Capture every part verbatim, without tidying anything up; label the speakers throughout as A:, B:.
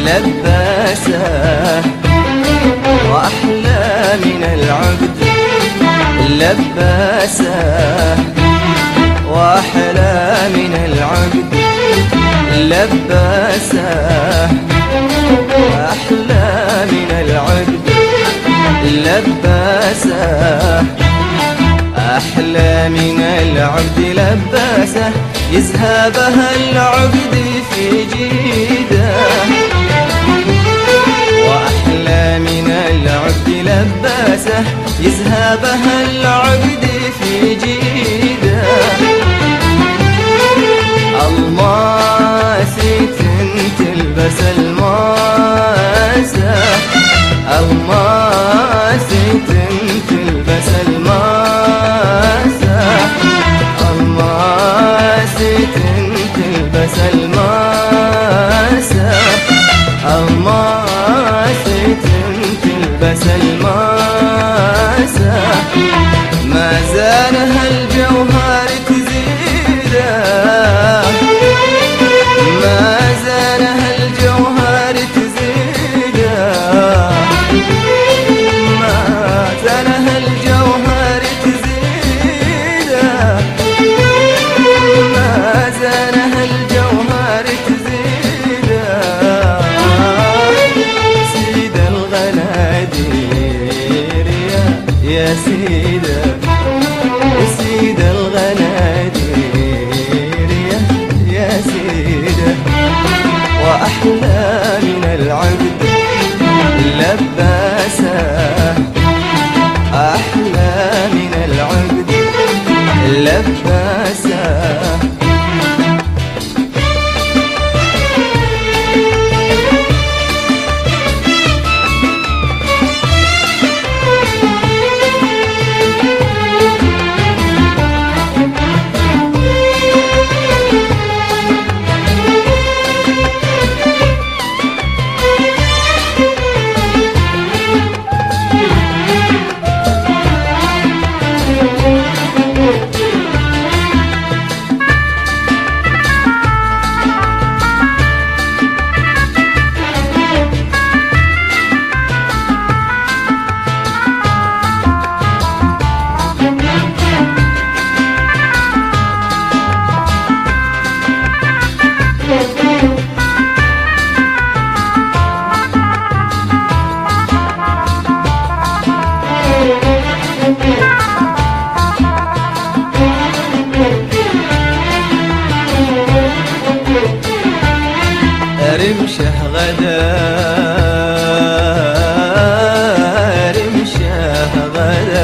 A: لباسه وأحلى من العقد لباسه وأحلى من العقد لباسه أحلى من العقد لباسه أحلى من العقد لباسه يذهبها العقد في جيده وأحلى من العقد لباسه يذهبها العقد في جيده الماسة تلبس الماسة الماسة تلبس الماسة الماسة تلبس الماسة الماسة تلبس الماسة ما زانها الجوهر تزيده ما زانها الجوهر تزيده ما زانها الجوهر تزيده ما زانها الجوهر تزيده سيد الغنادير يا يا سيده سيد الغنادير يا يا سيده وأحلى من العقد لباسه أحلى من العقد لباسه رمشه غدا رمشه غدا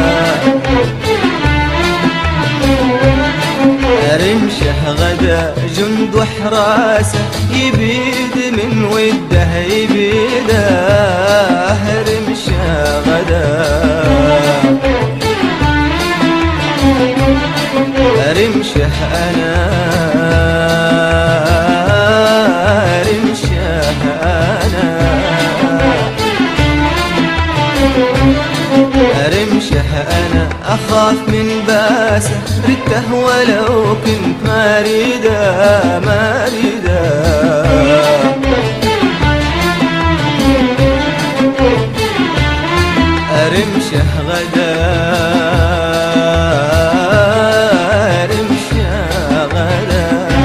A: رمشه غدا جند حراسه يبيد من وده يبيده رمشه غدا رمشه انا رمشه أنا أخاف من باسه رده ولو كنت ما أريده ما أريده رمشه غدا رمشه غدا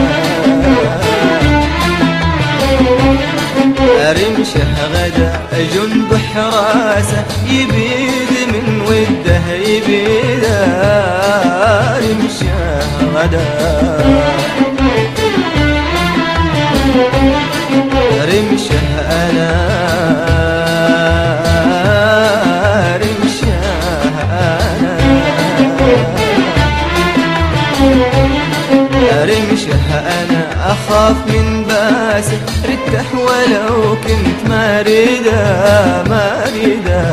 A: رمشه غدا جند حراسه يبيد من وده يبيده رمشه غدا رمشه أنا رمشه أنا رمشه أنا أخاف من باسه رده ولو كنت ما أريده ما أريده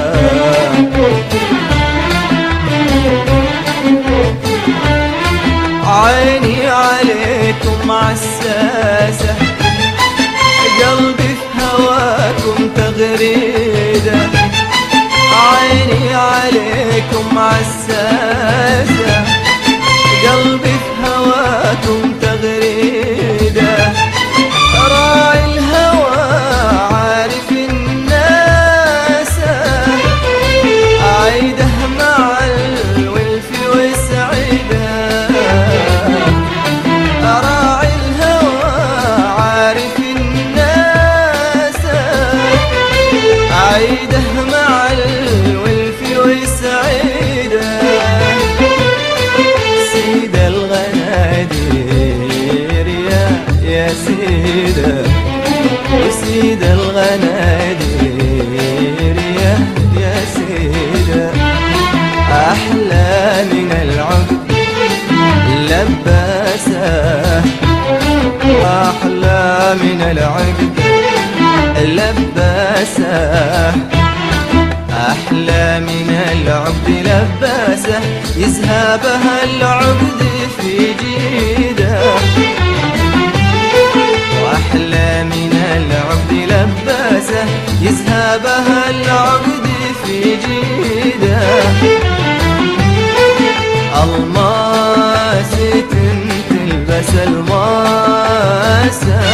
A: عيني عليكم عساسة قلبي في هواكم تغريدة عيني عليكم عساسة قلبي في هواكم تغريدة راعي الهوى سيد الغنادير يا يا سيدة، أحلى من العقد لباسة، أحلى من العقد لباسة، أحلى من العقد لباسة، يذهبها العقد في جيده، وأحلى من العقد لباسة، يذهبها العقد في جيده، الماس تلبس الماسة،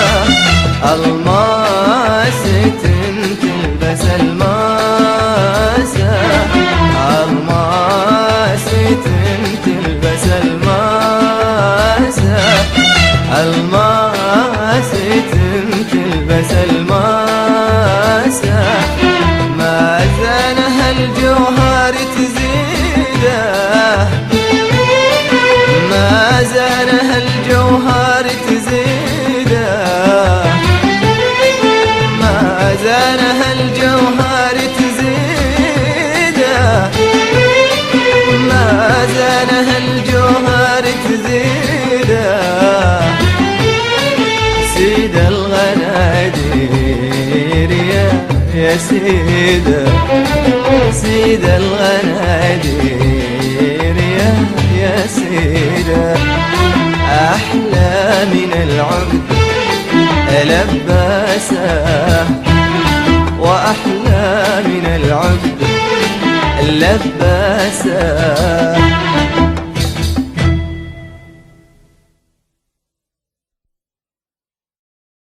A: الماس تلبس الماسة، الماس تلبس الماسة، الماس تلبس الماسة، ما زانها الجوهر تزيده، ما زانها الجوهر تزيده، ما زانها الجوهر تزيده، ما زانها الجوهر تزيده، سيد الغنادير يا يا سيدة، سيد الغنادير يا يا سيدة، أحلى من العقد لباسة، وأحلى من العقد لباسة.